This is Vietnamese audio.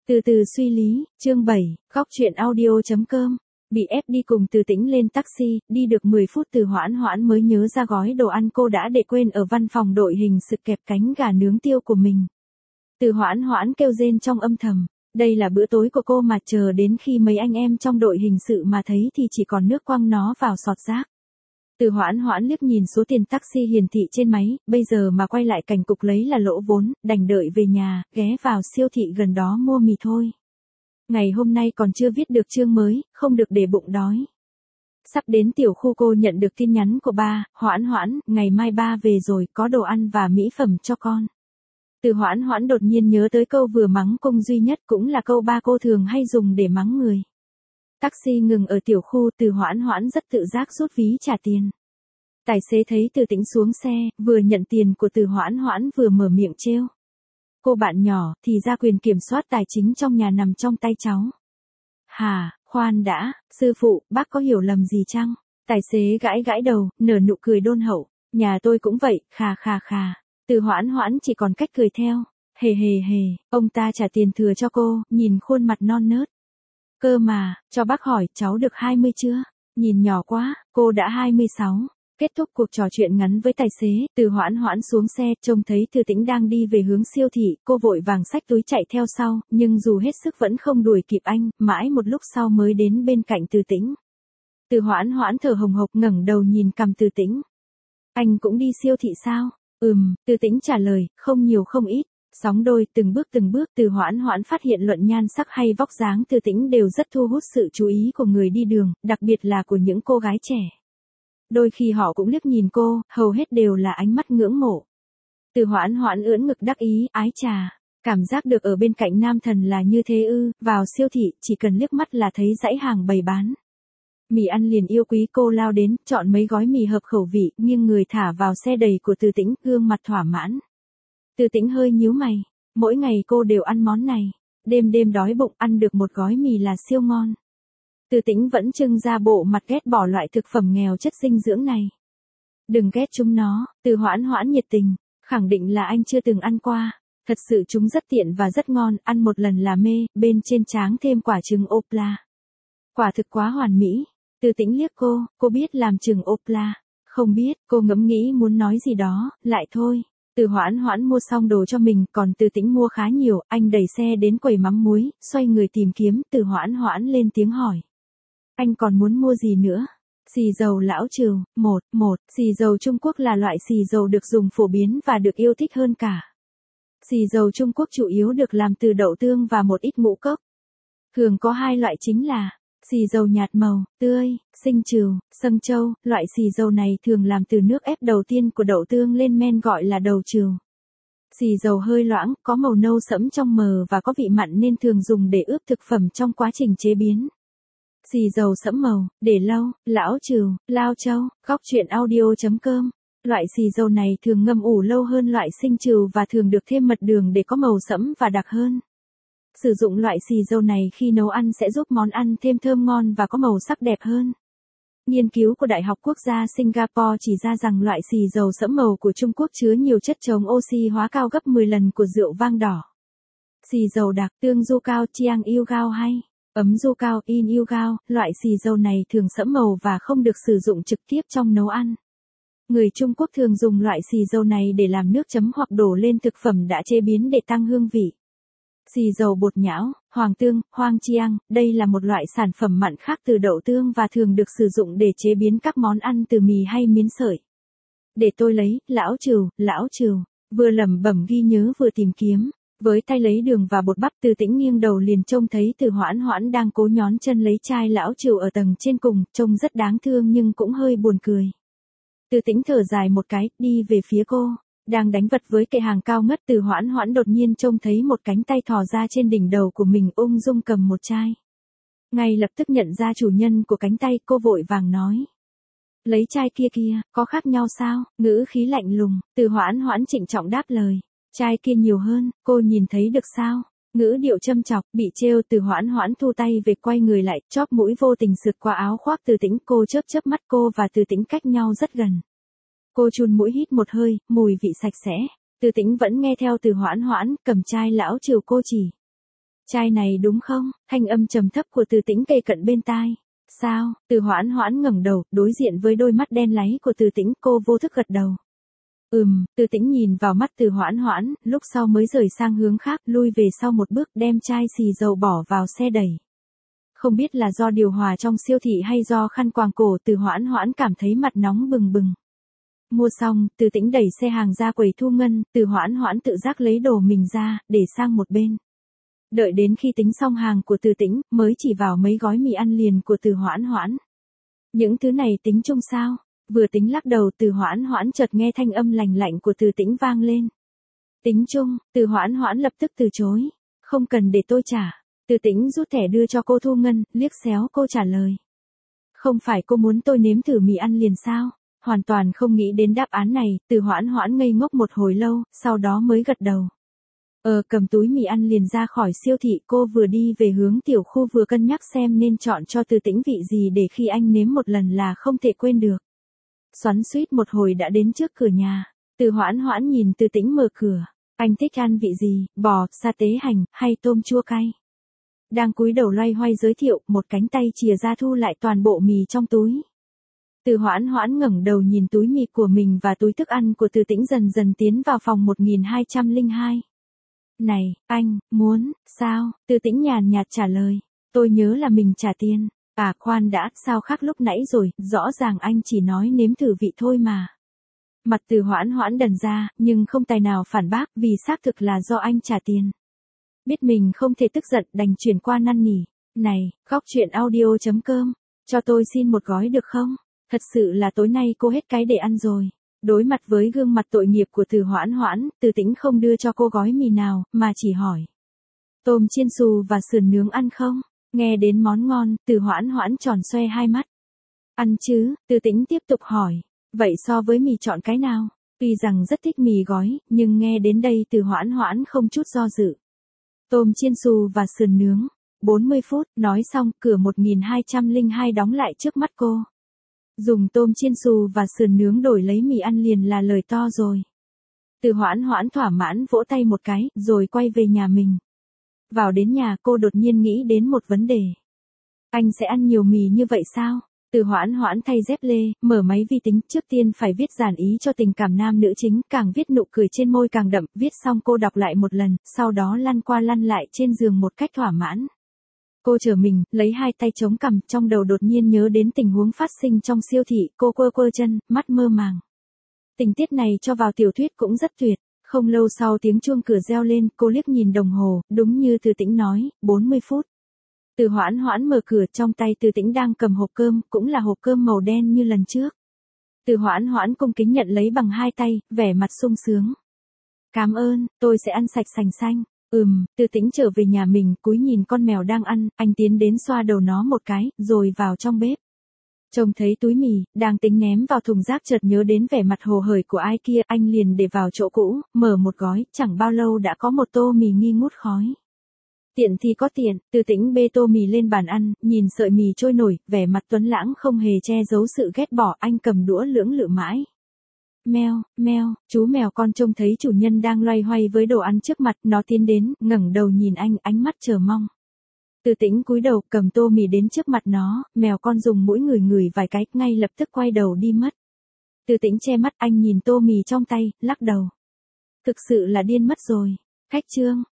Từ từ suy lý, chương 7, góc chuyện audio.com. Bị ép đi cùng Từ Tĩnh lên taxi, đi được 10 phút Từ Hoãn Hoãn mới nhớ ra gói đồ ăn cô đã để quên ở văn phòng đội hình sự kẹp cánh gà nướng tiêu của mình. Từ Hoãn Hoãn kêu rên trong âm thầm, đây là bữa tối của cô mà chờ đến khi mấy anh em trong đội hình sự mà thấy thì chỉ còn nước quăng nó vào sọt rác. Từ Hoãn Hoãn liếc nhìn số tiền taxi hiển thị trên máy, bây giờ mà quay lại cảnh cục lấy là lỗ vốn, đành đợi về nhà, ghé vào siêu thị gần đó mua mì thôi. Ngày hôm nay còn chưa viết được chương mới, không được để bụng đói. Sắp đến tiểu khu cô nhận được tin nhắn của ba, Hoãn Hoãn, ngày mai ba về rồi, có đồ ăn và mỹ phẩm cho con. Từ Hoãn Hoãn đột nhiên nhớ tới câu vừa mắng Cung Duy Nhất, cũng là câu ba cô thường hay dùng để mắng người. Taxi ngừng ở tiểu khu, Từ Hoãn Hoãn rất tự giác rút ví trả tiền. Tài xế thấy Từ Tĩnh xuống xe, vừa nhận tiền của Từ Hoãn Hoãn vừa mở miệng trêu. Cô bạn nhỏ, thì ra quyền kiểm soát tài chính trong nhà nằm trong tay cháu. Hà, khoan đã, sư phụ, bác có hiểu lầm gì chăng? Tài xế gãi gãi đầu, nở nụ cười đôn hậu. Nhà tôi cũng vậy, khà khà khà. Từ Hoãn Hoãn chỉ còn cách cười theo. Hề hề hề, ông ta trả tiền thừa cho cô, nhìn khuôn mặt non nớt. Cơ mà, cho bác hỏi, cháu được 20 chưa? Nhìn nhỏ quá, cô đã 26. Kết thúc cuộc trò chuyện ngắn với tài xế, Từ Hoãn Hoãn xuống xe, trông thấy Từ Tĩnh đang đi về hướng siêu thị, cô vội vàng xách túi chạy theo sau, nhưng dù hết sức vẫn không đuổi kịp anh, mãi một lúc sau mới đến bên cạnh Từ Tĩnh. Từ Hoãn Hoãn thở hồng hộc ngẩng đầu nhìn cằm Từ Tĩnh. Anh cũng đi siêu thị sao? Từ Tĩnh trả lời, không nhiều không ít. Sóng đôi, từng bước Từ Hoãn Hoãn phát hiện luận nhan sắc hay vóc dáng Từ Tĩnh đều rất thu hút sự chú ý của người đi đường, đặc biệt là của những cô gái trẻ. Đôi khi họ cũng liếc nhìn cô, hầu hết đều là ánh mắt ngưỡng mộ. Từ Hoãn Hoãn ưỡn ngực đắc ý, ái chà, cảm giác được ở bên cạnh nam thần là như thế ư? Vào siêu thị, chỉ cần liếc mắt là thấy dãy hàng bày bán. Mì ăn liền yêu quý, cô lao đến, chọn mấy gói mì hợp khẩu vị, nghiêng người thả vào xe đầy của Từ Tĩnh, gương mặt thỏa mãn. Từ Tĩnh hơi nhíu mày, mỗi ngày cô đều ăn món này, đêm đêm đói bụng ăn được một gói mì là siêu ngon. Từ Tĩnh vẫn trưng ra bộ mặt ghét bỏ loại thực phẩm nghèo chất dinh dưỡng này. Đừng ghét chúng nó, Từ Hoãn Hoãn nhiệt tình, khẳng định là anh chưa từng ăn qua, thật sự chúng rất tiện và rất ngon, ăn một lần là mê, bên trên tráng thêm quả trứng Opla. Quả thực quá hoàn mỹ. Từ Tĩnh liếc cô biết làm trứng Opla? Không biết, cô ngẫm nghĩ muốn nói gì đó, lại thôi. Từ Hoãn Hoãn mua xong đồ cho mình, còn Từ Tĩnh mua khá nhiều, anh đẩy xe đến quầy mắm muối, xoay người tìm kiếm, Từ Hoãn Hoãn lên tiếng hỏi. Anh còn muốn mua gì nữa? Xì dầu lão trừ, xì dầu Trung Quốc là loại xì dầu được dùng phổ biến và được yêu thích hơn cả. Xì dầu Trung Quốc chủ yếu được làm từ đậu tương và một ít ngũ cốc. Thường có hai loại chính là xì dầu nhạt màu, tươi, sinh trừ, sâng châu. Loại xì dầu này thường làm từ nước ép đầu tiên của đậu tương lên men gọi là đầu trừ. Xì dầu hơi loãng, có màu nâu sẫm trong mờ và có vị mặn nên thường dùng để ướp thực phẩm trong quá trình chế biến. Xì dầu sẫm màu, để lâu, lão trừ, lao châu, góc chuyện audio.com. Loại xì dầu này thường ngâm ủ lâu hơn loại sinh trừ và thường được thêm mật đường để có màu sẫm và đặc hơn. Sử dụng loại xì dầu này khi nấu ăn sẽ giúp món ăn thêm thơm ngon và có màu sắc đẹp hơn. Nghiên cứu của Đại học Quốc gia Singapore chỉ ra rằng loại xì dầu sẫm màu của Trung Quốc chứa nhiều chất chống oxy hóa cao gấp 10 lần của rượu vang đỏ. Xì dầu đặc, tương du cao, chiang yêu gao hay ấm du cao, in yêu gao, loại xì dầu này thường sẫm màu và không được sử dụng trực tiếp trong nấu ăn. Người Trung Quốc thường dùng loại xì dầu này để làm nước chấm hoặc đổ lên thực phẩm đã chế biến để tăng hương vị. Xì dầu bột nhão, hoàng tương, hoang chiang, đây là một loại sản phẩm mặn khác từ đậu tương và thường được sử dụng để chế biến các món ăn từ mì hay miến sợi. Để tôi lấy, lão trừ, vừa lẩm bẩm ghi nhớ vừa tìm kiếm. Với tay lấy đường và bột bắp, Từ Tĩnh nghiêng đầu liền trông thấy Từ Hoãn Hoãn đang cố nhón chân lấy chai lão trừ ở tầng trên cùng, trông rất đáng thương nhưng cũng hơi buồn cười. Từ Tĩnh thở dài một cái, đi về phía cô. Đang đánh vật với kệ hàng cao ngất, Từ Hoãn Hoãn đột nhiên trông thấy một cánh tay thò ra trên đỉnh đầu của mình, ung dung cầm một chai. Ngay lập tức nhận ra chủ nhân của cánh tay, cô vội vàng nói. Lấy chai kia, có khác nhau sao? Ngữ khí lạnh lùng, Từ Hoãn Hoãn trịnh trọng đáp lời. Chai kia nhiều hơn, cô nhìn thấy được sao? Ngữ điệu châm chọc, bị trêu. Từ Hoãn Hoãn thu tay về, quay người lại, chóp mũi vô tình sượt qua áo khoác Từ Tĩnh. Cô chớp mắt, cô và Từ Tĩnh cách nhau rất gần. Cô chun mũi hít một hơi, mùi vị sạch sẽ. Từ Tĩnh vẫn nghe theo Từ Hoãn Hoãn, cầm chai lão trừ cô chỉ. Chai này đúng không? Thanh âm trầm thấp của Từ Tĩnh kề cận bên tai. Sao? Từ Hoãn Hoãn ngẩng đầu, đối diện với đôi mắt đen láy của Từ Tĩnh, cô vô thức gật đầu. Từ Tĩnh nhìn vào mắt Từ Hoãn Hoãn, lúc sau mới rời sang hướng khác, lui về sau một bước, đem chai xì dầu bỏ vào xe đẩy. Không biết là do điều hòa trong siêu thị hay do khăn quàng cổ, Từ Hoãn Hoãn cảm thấy mặt nóng bừng bừng. Mua xong, Từ Tĩnh đẩy xe hàng ra quầy thu ngân, Từ Hoãn Hoãn tự giác lấy đồ mình ra, để sang một bên. Đợi đến khi tính xong hàng của Từ Tĩnh, mới chỉ vào mấy gói mì ăn liền của Từ Hoãn Hoãn. Những thứ này tính chung sao? Vừa tính lắc đầu, Từ Hoãn Hoãn chợt nghe thanh âm lành lạnh của Từ Tĩnh vang lên. Tính chung, Từ Hoãn Hoãn lập tức từ chối. Không cần để tôi trả. Từ Tĩnh rút thẻ đưa cho cô thu ngân, liếc xéo cô trả lời. Không phải cô muốn tôi nếm thử mì ăn liền sao? Hoàn toàn không nghĩ đến đáp án này, Từ Hoãn Hoãn ngây ngốc một hồi lâu, sau đó mới gật đầu. Cầm túi mì ăn liền ra khỏi siêu thị, cô vừa đi về hướng tiểu khu vừa cân nhắc xem nên chọn cho Từ Tĩnh vị gì để khi anh nếm một lần là không thể quên được. Xoắn xuýt một hồi đã đến trước cửa nhà. Từ Hoãn Hoãn nhìn Từ Tĩnh mở cửa. Anh thích ăn vị gì, bò, sa tế hành, hay tôm chua cay? Đang cúi đầu loay hoay giới thiệu, một cánh tay chìa ra thu lại toàn bộ mì trong túi. Từ Hoãn Hoãn ngẩng đầu nhìn túi mì của mình và túi thức ăn của Từ Tĩnh dần dần tiến vào phòng 1202. Này, anh, muốn, sao? Từ Tĩnh nhàn nhạt trả lời. Tôi nhớ là mình trả tiền. À khoan đã, sao khác lúc nãy rồi, rõ ràng anh chỉ nói nếm thử vị thôi mà. Mặt Từ Hoãn Hoãn đần ra, nhưng không tài nào phản bác vì xác thực là do anh trả tiền. Biết mình không thể tức giận đành chuyển qua năn nỉ. Này, góc truyện audio.com, cho tôi xin một gói được không? Thật sự là tối nay cô hết cái để ăn rồi. Đối mặt với gương mặt tội nghiệp của Từ Hoãn Hoãn, Từ Tĩnh không đưa cho cô gói mì nào, mà chỉ hỏi. Tôm chiên xù và sườn nướng ăn không? Nghe đến món ngon, Từ Hoãn Hoãn tròn xoe hai mắt. Ăn chứ, Từ Tĩnh tiếp tục hỏi. Vậy so với mì chọn cái nào? Tuy rằng rất thích mì gói, nhưng nghe đến đây Từ Hoãn Hoãn không chút do dự. Tôm chiên xù và sườn nướng. 40 phút, nói xong, cửa 1202 đóng lại trước mắt cô. Dùng tôm chiên xù và sườn nướng đổi lấy mì ăn liền là lời to rồi. Từ Hoãn Hoãn thỏa mãn vỗ tay một cái, rồi quay về nhà mình. Vào đến nhà cô đột nhiên nghĩ đến một vấn đề. Anh sẽ ăn nhiều mì như vậy sao? Từ Hoãn Hoãn thay dép lê, mở máy vi tính, trước tiên phải viết dàn ý cho tình cảm nam nữ chính, càng viết nụ cười trên môi càng đậm, viết xong cô đọc lại một lần, sau đó lăn qua lăn lại trên giường một cách thỏa mãn. Cô trở mình, lấy hai tay chống cằm, trong đầu đột nhiên nhớ đến tình huống phát sinh trong siêu thị, cô quơ quơ chân, mắt mơ màng. Tình tiết này cho vào tiểu thuyết cũng rất tuyệt. Không lâu sau tiếng chuông cửa reo lên, cô liếc nhìn đồng hồ, đúng như Từ Tĩnh nói, 40 phút. Từ Hoãn Hoãn mở cửa, trong tay Từ Tĩnh đang cầm hộp cơm, cũng là hộp cơm màu đen như lần trước. Từ Hoãn Hoãn cung kính nhận lấy bằng hai tay, vẻ mặt sung sướng. Cảm ơn, tôi sẽ ăn sạch sành xanh. Từ Tĩnh trở về nhà mình, cúi nhìn con mèo đang ăn, anh tiến đến xoa đầu nó một cái, rồi vào trong bếp. Trông thấy túi mì, đang tính ném vào thùng rác chợt nhớ đến vẻ mặt hồ hởi của ai kia, anh liền để vào chỗ cũ, mở một gói, chẳng bao lâu đã có một tô mì nghi ngút khói. Tiện thì có tiện, Từ Tĩnh bê tô mì lên bàn ăn, nhìn sợi mì trôi nổi, vẻ mặt tuấn lãng không hề che giấu sự ghét bỏ, anh cầm đũa lưỡng lự mãi. Meo, meo, chú mèo con trông thấy chủ nhân đang loay hoay với đồ ăn trước mặt, nó tiến đến, ngẩng đầu nhìn anh, ánh mắt chờ mong. Từ Tĩnh cúi đầu, cầm tô mì đến trước mặt nó, mèo con dùng mũi ngửi ngửi vài cái, ngay lập tức quay đầu đi mất. Từ Tĩnh che mắt, anh nhìn tô mì trong tay, lắc đầu. Thực sự là điên mất rồi. Khách trương,